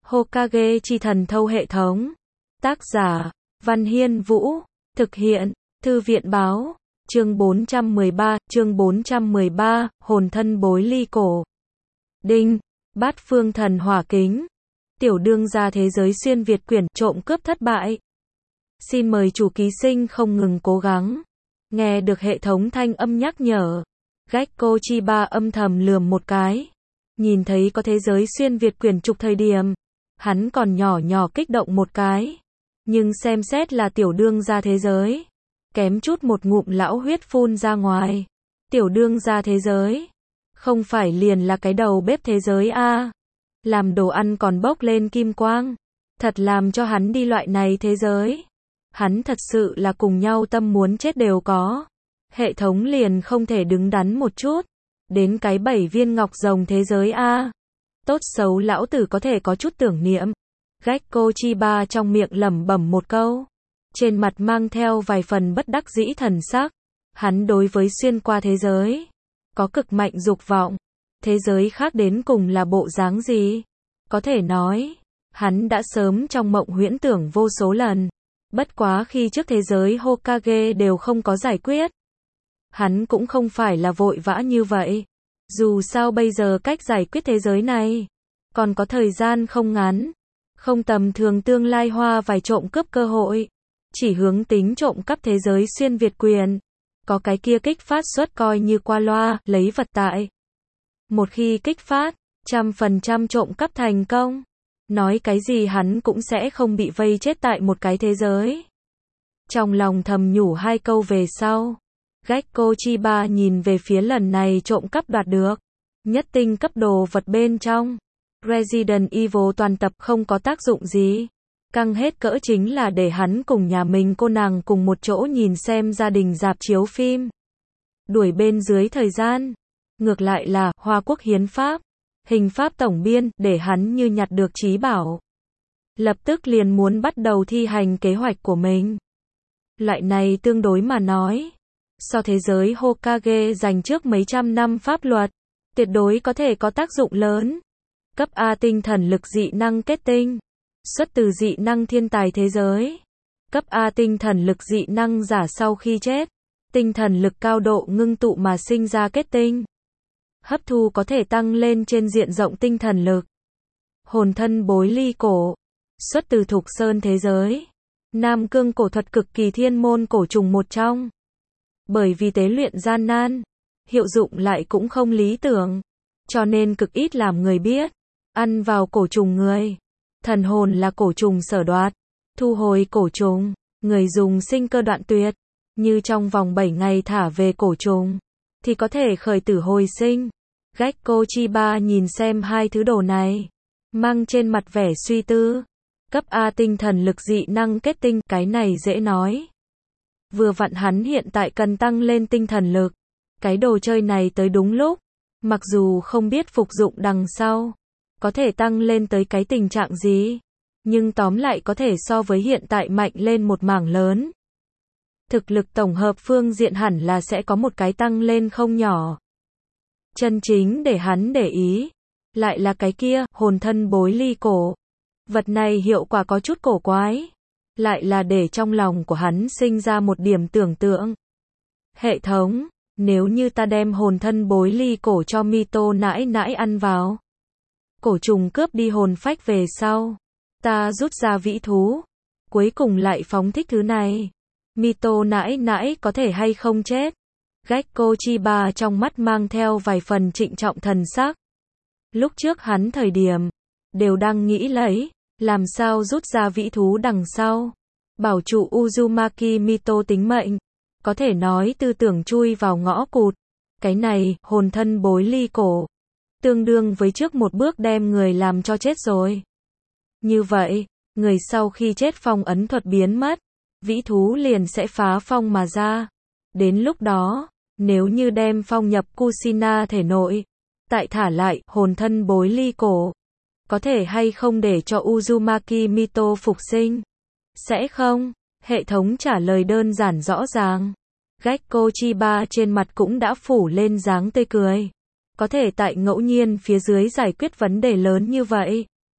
Hokage chi thần thâu hệ thống. Tác giả, Văn Hiên Vũ. Thực hiện, Thư viện báo. Chương 413, hồn thân bối ly cổ. Đinh, Bát Phương Thần Hỏa Kính. Tiểu đương gia thế giới xuyên Việt quyển trộm cướp thất bại. Xin mời chủ ký sinh không ngừng cố gắng. Nghe được hệ thống thanh âm nhắc nhở. Gekko Chiba âm thầm lườm một cái. Nhìn thấy có thế giới xuyên Việt quyển trục thời điểm. Hắn còn nhỏ nhỏ kích động một cái. Nhưng xem xét là tiểu đương gia thế giới. Kém chút một ngụm lão huyết phun ra ngoài. Tiểu đương gia thế giới. Không phải liền là cái đầu bếp thế giới a? Làm đồ ăn còn bốc lên kim quang. Thật làm cho hắn đi loại này thế giới. Hắn thật sự là cùng nhau tâm muốn chết đều có. Hệ thống liền không thể đứng đắn một chút. Đến cái 7 viên ngọc rồng thế giới a. Tốt xấu lão tử có thể có chút tưởng niệm. Gekko Chiba trong miệng lẩm bẩm một câu. Trên mặt mang theo vài phần bất đắc dĩ thần sắc. Hắn đối với xuyên qua thế giới. Có cực mạnh dục vọng. Thế giới khác đến cùng là bộ dáng gì? Có thể nói. Hắn đã sớm trong mộng huyễn tưởng vô số lần. Bất quá khi trước thế giới Hokage đều không có giải quyết. Hắn cũng không phải là vội vã như vậy. Dù sao bây giờ cách giải quyết thế giới này. Còn có thời gian không ngắn. Không tầm thường tương lai hoa vài trộm cướp cơ hội. Chỉ hướng tính trộm cắp thế giới xuyên Việt quyền. Có cái kia kích phát suất coi như qua loa, lấy vật tại. Một khi kích phát, 100% trộm cắp thành công. Nói cái gì hắn cũng sẽ không bị vây chết tại một cái thế giới. Trong lòng thầm nhủ hai câu về sau. Gekko Chiba nhìn về phía lần này trộm cắp đoạt được. Nhất tinh cấp đồ vật bên trong. Resident Evil toàn tập không có tác dụng gì. Căng hết cỡ chính là để hắn cùng nhà mình cô nàng cùng một chỗ nhìn xem gia đình rạp chiếu phim. Đuổi bên dưới thời gian. Ngược lại là Hoa Quốc Hiến Pháp. Hình pháp tổng biên để hắn như nhặt được trí bảo. Lập tức liền muốn bắt đầu thi hành kế hoạch của mình. Loại này tương đối mà nói. So thế giới Hokage dành trước mấy trăm năm pháp luật. Tuyệt đối có thể có tác dụng lớn. Cấp A tinh thần lực dị năng kết tinh. Xuất từ dị năng thiên tài thế giới. Cấp A tinh thần lực dị năng giả sau khi chết. Tinh thần lực cao độ ngưng tụ mà sinh ra kết tinh. Hấp thu có thể tăng lên trên diện rộng tinh thần lực. Hồn thân bối ly cổ. Xuất từ Thục Sơn thế giới. Nam cương cổ thuật cực kỳ thiên môn cổ trùng một trong. Bởi vì tế luyện gian nan. Hiệu dụng lại cũng không lý tưởng. Cho nên cực ít làm người biết. Ăn vào cổ trùng người. Thần hồn là cổ trùng sở đoạt. Thu hồi cổ trùng. Người dùng sinh cơ đoạn tuyệt. Như trong vòng 7 ngày thả về cổ trùng. Thì có thể khởi tử hồi sinh. Gekko Chiba nhìn xem hai thứ đồ này. Mang trên mặt vẻ suy tư. Cấp A tinh thần lực dị năng kết tinh. Cái này dễ nói. Vừa vặn hắn hiện tại cần tăng lên tinh thần lực. Cái đồ chơi này tới đúng lúc. Mặc dù không biết phục dụng đằng sau. Có thể tăng lên tới cái tình trạng gì. Nhưng tóm lại có thể so với hiện tại mạnh lên một mảng lớn. Thực lực tổng hợp phương diện hẳn là sẽ có một cái tăng lên không nhỏ. Chân chính để hắn để ý. Lại là cái kia, hồn thân bối ly cổ. Vật này hiệu quả có chút cổ quái. Lại là để trong lòng của hắn sinh ra một điểm tưởng tượng. Hệ thống, nếu như ta đem hồn thân bối ly cổ cho Mito nãi nãi ăn vào. Cổ trùng cướp đi hồn phách về sau. Ta rút ra vĩ thú. Cuối cùng lại phóng thích thứ này. Mito nãi nãi có thể hay không chết. Gekko Chiba trong mắt mang theo vài phần trịnh trọng thần sắc. Lúc trước hắn thời điểm. Đều đang nghĩ lấy. Làm sao rút ra vĩ thú đằng sau. Bảo trụ Uzumaki Mito tính mệnh. Có thể nói tư tưởng chui vào ngõ cụt. Cái này, hồn thân bối ly cổ. Tương đương với trước một bước đem người làm cho chết rồi. Như vậy, người sau khi chết phong ấn thuật biến mất. Vĩ thú liền sẽ phá phong mà ra. Đến lúc đó, nếu như đem phong nhập Kushina thể nội. Tại thả lại, hồn thân bối ly cổ. Có thể hay không để cho Uzumaki Mito phục sinh? Sẽ không. Hệ thống trả lời đơn giản rõ ràng. Gekko Chiba trên mặt cũng đã phủ lên dáng tươi cười. Có thể tại ngẫu nhiên phía dưới giải quyết vấn đề lớn như vậy.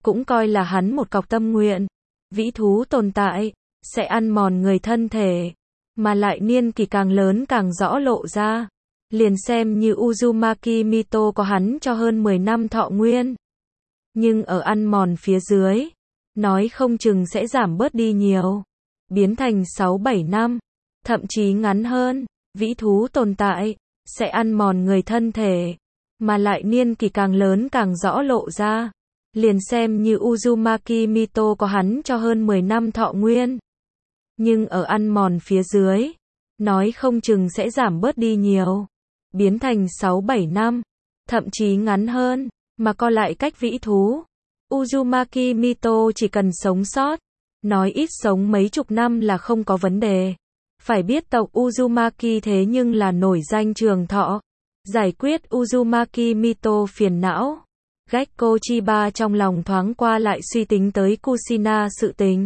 cũng coi là hắn một cọc tâm nguyện. Vĩ thú tồn tại, sẽ ăn mòn người thân thể, mà lại niên kỷ càng lớn càng rõ lộ ra. Liền xem như Uzumaki Mito có hắn cho hơn 10 năm thọ nguyên. Nhưng ở ăn mòn phía dưới, nói không chừng sẽ giảm bớt đi nhiều. Biến thành 6-7 năm, thậm chí ngắn hơn. Vĩ thú tồn tại, sẽ ăn mòn người thân thể, mà lại niên kỷ càng lớn càng rõ lộ ra. Liền xem như Uzumaki Mito có hắn cho hơn 10 năm thọ nguyên. Nhưng ở ăn mòn phía dưới, nói không chừng sẽ giảm bớt đi nhiều. Biến thành 6-7 năm, thậm chí ngắn hơn, mà co lại cách vĩ thú. Uzumaki Mito chỉ cần sống sót, nói ít sống mấy chục năm là không có vấn đề. Phải biết tộc Uzumaki thế nhưng là nổi danh trường thọ. Giải quyết Uzumaki Mito phiền não. Gekko Chiba trong lòng thoáng qua lại suy tính tới Kushina sự tình.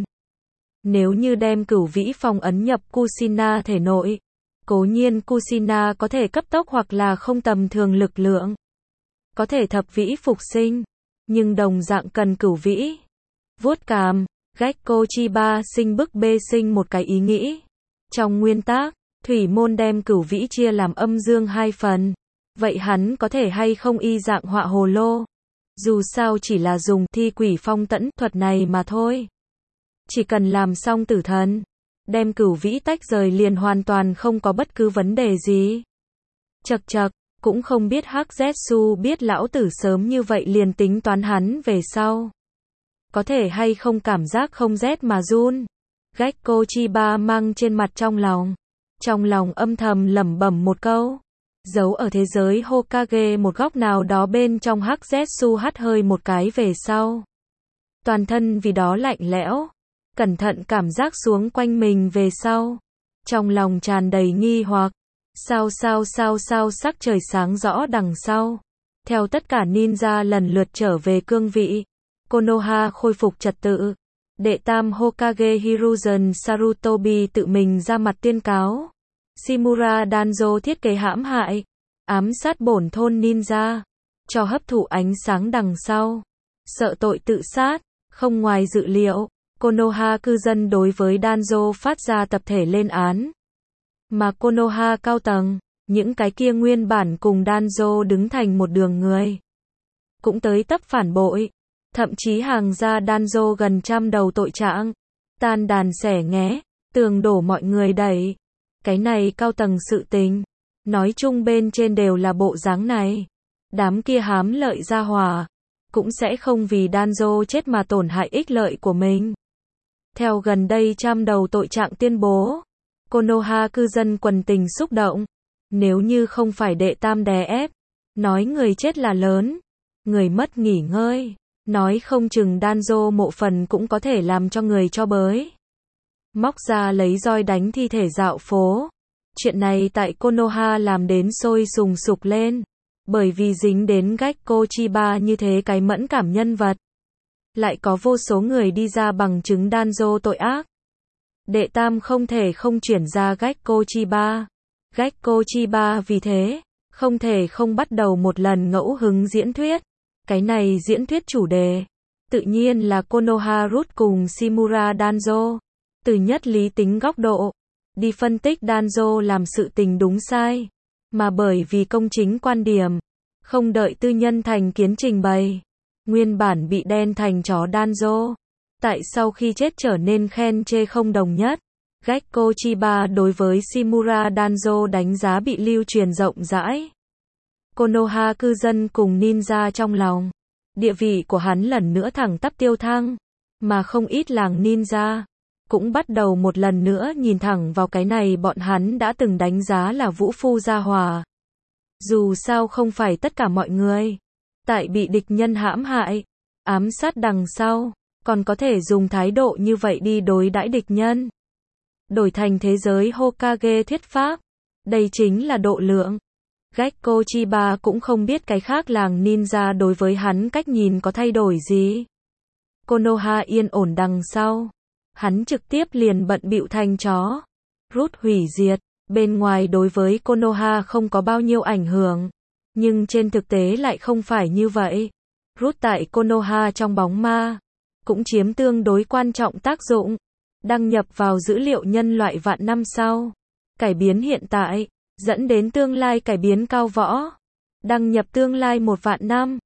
Nếu như đem cửu vĩ phong ấn nhập Kushina thể nội, cố nhiên Kushina có thể cấp tốc hoặc là không tầm thường lực lượng. Có thể thập vĩ phục sinh, nhưng đồng dạng cần cửu vĩ. Vuốt cằm, Gekko Chiba sinh bức bê sinh một cái ý nghĩ. Trong nguyên tắc, thủy môn đem cửu vĩ chia làm âm dương hai phần. Vậy hắn có thể hay không y dạng họa hồ lô? Dù sao chỉ là dùng thi quỷ phong tẫn thuật này mà thôi. Chỉ cần làm xong tử thần, đem cửu vĩ tách rời liền hoàn toàn không có bất cứ vấn đề gì. Chậc chậc, cũng không biết Hắc Zetsu biết lão tử sớm như vậy liền tính toán hắn về sau. Có thể hay không cảm giác không rét mà run. Gekko Chiba mang trên mặt trong lòng âm thầm lẩm bẩm một câu. Giấu ở thế giới Hokage một góc nào đó bên trong Hắc Zetsu hắt hơi một cái về sau. Toàn thân vì đó lạnh lẽo. Cẩn thận cảm giác xuống quanh mình về sau. Trong lòng tràn đầy nghi hoặc. Sao sắc trời sáng rõ đằng sau. Theo tất cả ninja lần lượt trở về cương vị. Konoha khôi phục trật tự. Đệ tam Hokage Hiruzen Sarutobi tự mình ra mặt tuyên cáo. Shimura Danzo thiết kế hãm hại, ám sát bổn thôn ninja, cho hấp thụ ánh sáng đằng sau. Sợ tội tự sát, không ngoài dự liệu, Konoha cư dân đối với Danzo phát ra tập thể lên án. Mà Konoha cao tầng, những cái kia nguyên bản cùng Danzo đứng thành một đường người, cũng tới tấp phản bội. Thậm chí hàng ra Danzo gần 100 đầu tội trạng, tan đàn xẻ nghé, tường đổ mọi người đẩy. Cái này cao tầng sự tình, nói chung bên trên đều là bộ dáng này. Đám kia hám lợi gia hỏa, cũng sẽ không vì Danzo chết mà tổn hại ích lợi của mình. Theo gần đây 100 đầu tội trạng tuyên bố, Konoha cư dân quần tình xúc động. Nếu như không phải đệ tam đè ép, nói người chết là lớn, người mất nghỉ ngơi, nói không chừng Danzo mộ phần cũng có thể làm cho người cho bới. Móc ra lấy roi đánh thi thể dạo phố. Chuyện này tại Konoha làm đến sôi sùng sục lên. Bởi vì dính đến Gekko Chiba như thế cái mẫn cảm nhân vật. Lại có vô số người đi ra bằng chứng Danzo tội ác. Đệ tam không thể không chuyển ra Gekko Chiba. Gekko Chiba vì thế, không thể không bắt đầu một lần ngẫu hứng diễn thuyết. Cái này diễn thuyết chủ đề, tự nhiên là Konoha Root cùng Shimura Danzo. Từ nhất lý tính góc độ, đi phân tích Danzo làm sự tình đúng sai. Mà bởi vì công chính quan điểm, không đợi tư nhân thành kiến trình bày. Nguyên bản bị đen thành chó Danzo, tại sau khi chết trở nên khen chê không đồng nhất. Gekko Chiba đối với Shimura Danzo đánh giá bị lưu truyền rộng rãi. Konoha cư dân cùng ninja trong lòng. Địa vị của hắn lần nữa thẳng tắp tiêu thăng. Mà không ít làng ninja cũng bắt đầu một lần nữa nhìn thẳng vào cái này bọn hắn đã từng đánh giá là vũ phu gia hỏa. Dù sao không phải tất cả mọi người, tại bị địch nhân hãm hại, ám sát đằng sau, còn có thể dùng thái độ như vậy đi đối đãi địch nhân. Đổi thành thế giới Hokage thuyết pháp, đây chính là độ lượng. Gekko Chiba cũng không biết cái khác làng ninja đối với hắn cách nhìn có thay đổi gì. Konoha yên ổn đằng sau, hắn trực tiếp liền bận bịu thành chó. Rút hủy diệt, bên ngoài đối với Konoha không có bao nhiêu ảnh hưởng, nhưng trên thực tế lại không phải như vậy. Root tại Konoha trong bóng ma cũng chiếm tương đối quan trọng tác dụng. Đăng nhập vào dữ liệu nhân loại vạn năm sau. Cải biến hiện tại, dẫn đến tương lai cải biến cao võ. Đăng nhập tương lai 1 vạn năm.